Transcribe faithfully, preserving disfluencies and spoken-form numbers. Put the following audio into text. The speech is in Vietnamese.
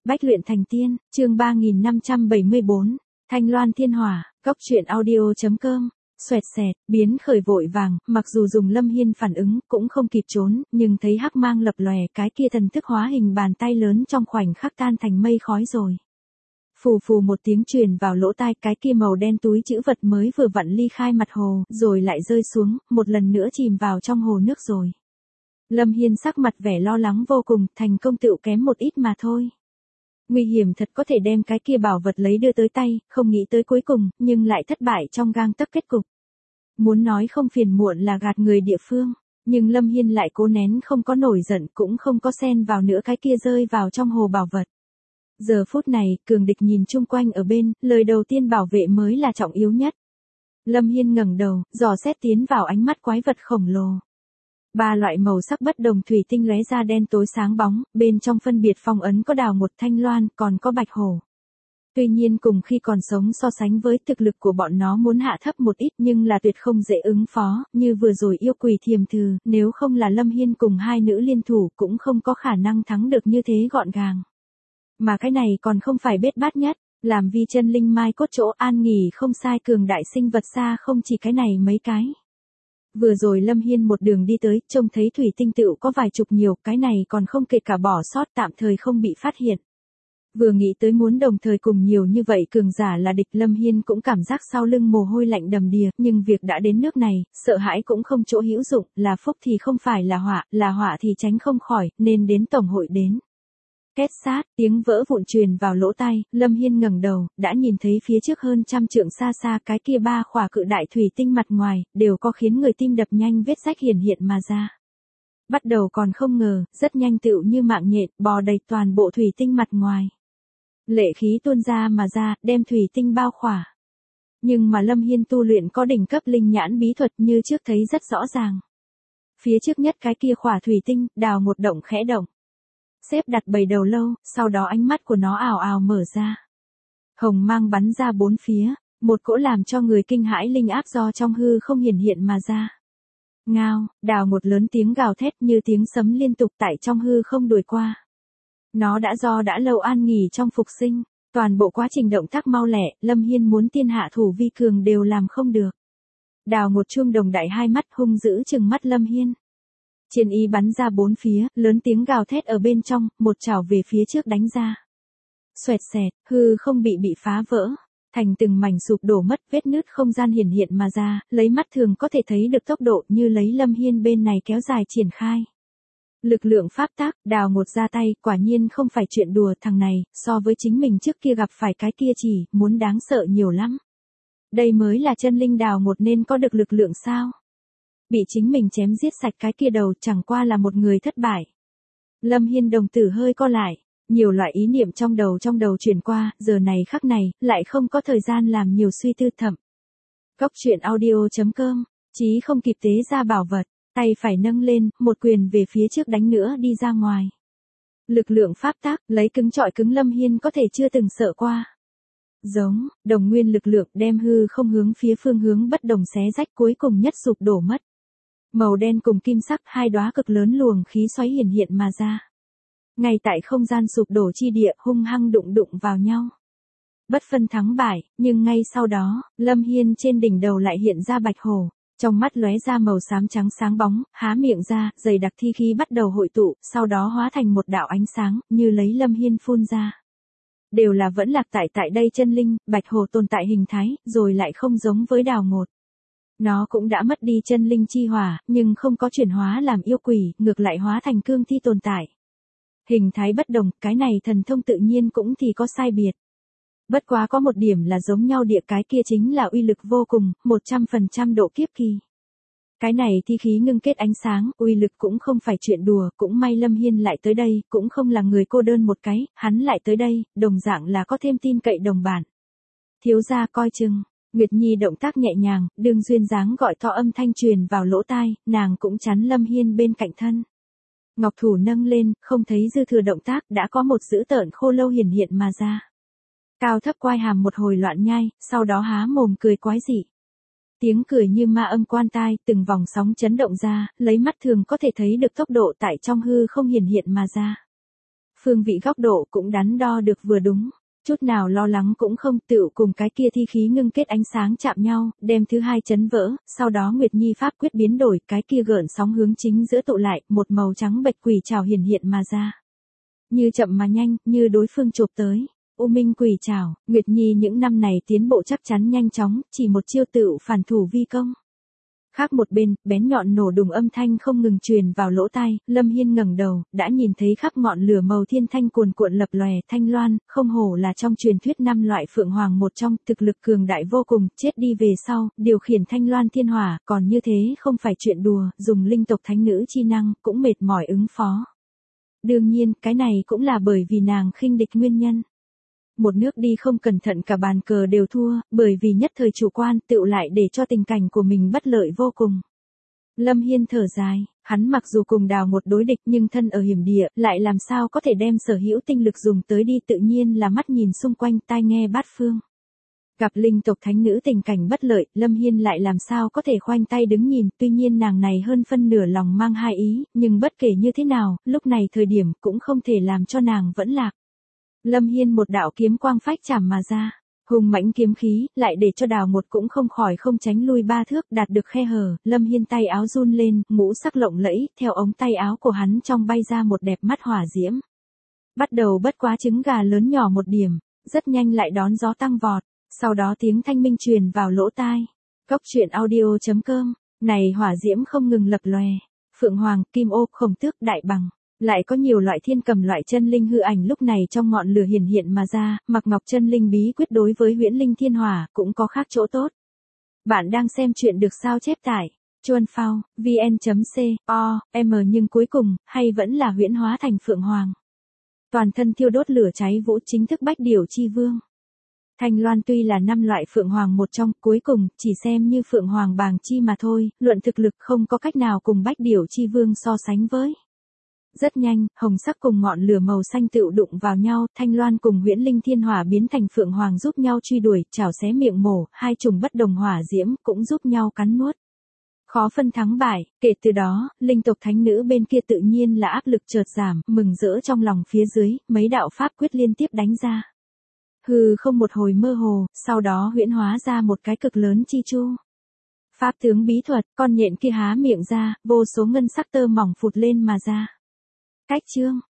Bách luyện thành tiên, chương ba nghìn năm trăm bảy mươi bốn, Thanh Loan Thiên Hỏa, Cốc truyện audio.com, xoẹt xẹt, biến khởi vội vàng, mặc dù dùng Lâm Hiên phản ứng, cũng không kịp trốn, nhưng thấy hắc mang lập lòe, cái kia thần thức hóa hình bàn tay lớn trong khoảnh khắc tan thành mây khói rồi. Phù phù một tiếng truyền vào lỗ tai, cái kia màu đen túi chữ vật mới vừa vặn ly khai mặt hồ, rồi lại rơi xuống, một lần nữa chìm vào trong hồ nước rồi. Lâm Hiên sắc mặt vẻ lo lắng vô cùng, thành công tựu kém một ít mà thôi. Nguy hiểm thật có thể đem cái kia bảo vật lấy đưa tới tay, không nghĩ tới cuối cùng, nhưng lại thất bại trong gang tấc kết cục. Muốn nói không phiền muộn là gạt người địa phương, nhưng Lâm Hiên lại cố nén không có nổi giận, cũng không có xen vào nữa cái kia rơi vào trong hồ bảo vật. Giờ phút này, cường địch nhìn chung quanh ở bên, lời đầu tiên bảo vệ mới là trọng yếu nhất. Lâm Hiên ngẩng đầu, dò xét tiến vào ánh mắt quái vật khổng lồ. Ba loại màu sắc bất đồng thủy tinh lóe ra đen tối sáng bóng, bên trong phân biệt phong ấn có đào một thanh loan, còn có bạch hổ. Tuy nhiên cùng khi còn sống so sánh với thực lực của bọn nó muốn hạ thấp một ít nhưng là tuyệt không dễ ứng phó, như vừa rồi yêu quỷ thiềm thừ, nếu không là Lâm Hiên cùng hai nữ liên thủ cũng không có khả năng thắng được như thế gọn gàng. Mà cái này còn không phải bết bát nhất, làm vi chân linh mai cốt chỗ an nghỉ không sai cường đại sinh vật xa không chỉ cái này mấy cái. Vừa rồi Lâm Hiên một đường đi tới, trông thấy thủy tinh tựu có vài chục nhiều, cái này còn không kể cả bỏ sót tạm thời không bị phát hiện. Vừa nghĩ tới muốn đồng thời cùng nhiều như vậy cường giả là địch, Lâm Hiên cũng cảm giác sau lưng mồ hôi lạnh đầm đìa, nhưng việc đã đến nước này, sợ hãi cũng không chỗ hữu dụng, là phúc thì không phải là họa, là họa thì tránh không khỏi, nên đến tổng hội đến. Két sát, tiếng vỡ vụn truyền vào lỗ tai, Lâm Hiên ngẩng đầu, đã nhìn thấy phía trước hơn trăm trượng xa xa cái kia ba khỏa cự đại thủy tinh mặt ngoài, đều có khiến người tim đập nhanh vết rách hiển hiện mà ra. Bắt đầu còn không ngờ, rất nhanh tựu như mạng nhện, bò đầy toàn bộ thủy tinh mặt ngoài. Lệ khí tuôn ra mà ra, đem thủy tinh bao khỏa. Nhưng mà Lâm Hiên tu luyện có đỉnh cấp linh nhãn bí thuật như trước thấy rất rõ ràng. Phía trước nhất cái kia khỏa thủy tinh, đào một động khẽ động. Xếp đặt bầy đầu lâu, sau đó ánh mắt của nó ào ào mở ra. Hồng mang bắn ra bốn phía, một cỗ làm cho người kinh hãi linh áp do trong hư không hiển hiện mà ra. Ngao, đào một lớn tiếng gào thét như tiếng sấm liên tục tại trong hư không đuổi qua. Nó đã do đã lâu an nghỉ trong phục sinh, toàn bộ quá trình động tác mau lẹ, Lâm Hiên muốn tiên hạ thủ vi cường đều làm không được. Đào một chuông đồng đại hai mắt hung dữ trừng mắt Lâm Hiên. Chiến ý bắn ra bốn phía, lớn tiếng gào thét ở bên trong, một chảo về phía trước đánh ra. Xoẹt xẹt, hư không bị bị phá vỡ, thành từng mảnh sụp đổ mất, vết nứt không gian hiển hiện mà ra, lấy mắt thường có thể thấy được tốc độ như lấy Lâm Hiên bên này kéo dài triển khai. Lực lượng pháp tác, đào một ra tay, quả nhiên không phải chuyện đùa, thằng này, so với chính mình trước kia gặp phải cái kia chỉ, muốn đáng sợ nhiều lắm. Đây mới là chân linh đào một nên có được lực lượng sao? Bị chính mình chém giết sạch cái kia đầu chẳng qua là một người thất bại. Lâm Hiên đồng tử hơi co lại, nhiều loại ý niệm trong đầu trong đầu chuyển qua, giờ này khắc này, lại không có thời gian làm nhiều suy tư thầm. Cốc truyện audio.com, chí không kịp tế ra bảo vật, tay phải nâng lên, một quyền về phía trước đánh nữa đi ra ngoài. Lực lượng pháp tác, lấy cứng trọi cứng Lâm Hiên có thể chưa từng sợ qua. Giống, đồng nguyên lực lượng đem hư không hướng phía phương hướng bất đồng xé rách cuối cùng nhất sụp đổ mất. Màu đen cùng kim sắc hai đóa cực lớn luồng khí xoáy hiển hiện mà ra. Ngay tại không gian sụp đổ chi địa hung hăng đụng đụng vào nhau. Bất phân thắng bại, nhưng ngay sau đó, Lâm Hiên trên đỉnh đầu lại hiện ra bạch hổ. Trong mắt lóe ra màu xám trắng sáng bóng, há miệng ra, dày đặc thi khí bắt đầu hội tụ, sau đó hóa thành một đạo ánh sáng, như lấy Lâm Hiên phun ra. Đều là vẫn lạc tại tại đây chân linh, bạch hồ tồn tại hình thái, rồi lại không giống với đào ngột. Nó cũng đã mất đi chân linh chi hỏa, nhưng không có chuyển hóa làm yêu quỷ, ngược lại hóa thành cương thi tồn tại. Hình thái bất đồng, cái này thần thông tự nhiên cũng thì có sai biệt. Bất quá có một điểm là giống nhau địa, cái kia chính là uy lực vô cùng, một trăm phần trăm độ kiếp kỳ. Cái này thi khí ngưng kết ánh sáng, uy lực cũng không phải chuyện đùa, cũng may Lâm Hiên lại tới đây, cũng không là người cô đơn một cái, hắn lại tới đây, đồng dạng là có thêm tin cậy đồng bản. Thiếu gia coi chừng, Nguyệt Nhi động tác nhẹ nhàng, đường duyên dáng gọi to âm thanh truyền vào lỗ tai, nàng cũng chắn Lâm Hiên bên cạnh thân. Ngọc thủ nâng lên, không thấy dư thừa động tác, đã có một dữ tợn khô lâu hiển hiện mà ra. Cao thấp quai hàm một hồi loạn nhai, sau đó há mồm cười quái dị. Tiếng cười như ma âm quan tai, từng vòng sóng chấn động ra, lấy mắt thường có thể thấy được tốc độ tại trong hư không hiển hiện mà ra. phương vị góc độ cũng đắn đo được vừa đúng. Chút nào lo lắng cũng không, tựu cùng cái kia thi khí ngưng kết ánh sáng chạm nhau, đem thứ hai chấn vỡ, sau đó Nguyệt Nhi pháp quyết biến đổi, cái kia gợn sóng hướng chính giữa tụ lại, một màu trắng bạch quỷ trảo hiển hiện mà ra. Như chậm mà nhanh, như đối phương chộp tới. U Minh quỷ trảo, Nguyệt Nhi những năm này tiến bộ chắc chắn nhanh chóng, chỉ một chiêu tựu phản thủ vi công. Khác một bên, bén nhọn nổ đùng âm thanh không ngừng truyền vào lỗ tai, Lâm Hiên ngẩng đầu, đã nhìn thấy khắp ngọn lửa màu thiên thanh cuồn cuộn lập lòe, Thanh Loan, không hổ là trong truyền thuyết năm loại phượng hoàng một trong, thực lực cường đại vô cùng, chết đi về sau, điều khiển Thanh Loan thiên hỏa, còn như thế không phải chuyện đùa, dùng linh tộc thánh nữ chi năng, cũng mệt mỏi ứng phó. Đương nhiên, cái này cũng là bởi vì nàng khinh địch nguyên nhân. Một nước đi không cẩn thận cả bàn cờ đều thua, bởi vì nhất thời chủ quan tựu lại để cho tình cảnh của mình bất lợi vô cùng. Lâm Hiên thở dài, hắn mặc dù cùng Đào một đối địch nhưng thân ở hiểm địa, lại làm sao có thể đem sở hữu tinh lực dùng tới đi, tự nhiên là mắt nhìn xung quanh, tai nghe bát phương. Gặp linh tộc thánh nữ tình cảnh bất lợi, Lâm Hiên lại làm sao có thể khoanh tay đứng nhìn, tuy nhiên nàng này hơn phân nửa lòng mang hai ý, nhưng bất kể như thế nào, lúc này thời điểm cũng không thể làm cho nàng vẫn lạc. Lâm Hiên một đạo kiếm quang phách chảm mà ra, hùng mãnh kiếm khí, lại để cho Đào một cũng không khỏi không tránh lui ba thước, đạt được khe hở, Lâm Hiên tay áo run lên, ngũ sắc lộng lẫy, theo ống tay áo của hắn trong bay ra một đẹp mắt hỏa diễm. Bắt đầu bất quá trứng gà lớn nhỏ một điểm, rất nhanh lại đón gió tăng vọt, sau đó tiếng thanh minh truyền vào lỗ tai. Cốc truyện audio chấm com, này hỏa diễm không ngừng lập lòe, phượng hoàng, kim ô, khổng tước, đại bằng. Lại có nhiều loại thiên cầm loại chân linh hư ảnh lúc này trong ngọn lửa hiển hiện mà ra, Mặc Ngọc chân linh bí quyết đối với huyễn linh thiên hỏa cũng có khác chỗ tốt. Bạn đang xem chuyện được sao chép tại chuan phao, vn chấm co, m nhưng cuối cùng, hay vẫn là huyễn hóa thành phượng hoàng. Toàn thân thiêu đốt lửa cháy vũ chính thức bách điểu chi vương. Thanh Loan tuy là năm loại phượng hoàng một trong, cuối cùng, chỉ xem như phượng hoàng bàng chi mà thôi, luận thực lực không có cách nào cùng bách điểu chi vương so sánh với. Rất nhanh, hồng sắc cùng ngọn lửa màu xanh tựu đụng vào nhau, Thanh Loan cùng huyễn linh thiên hỏa biến thành phượng hoàng giúp nhau truy đuổi, chảo xé miệng mổ, hai chủng bất đồng hỏa diễm cũng giúp nhau cắn nuốt. Khó phân thắng bại, kể từ đó, linh tộc thánh nữ bên kia tự nhiên là áp lực chợt giảm, mừng rỡ trong lòng phía dưới, mấy đạo pháp quyết liên tiếp đánh ra. Hừ không một hồi mơ hồ, sau đó huyễn hóa ra một cái cực lớn chi chu. Pháp tướng bí thuật, con nhện kia há miệng ra, vô số ngân sắc tơ mỏng phụt lên mà ra. Cách chương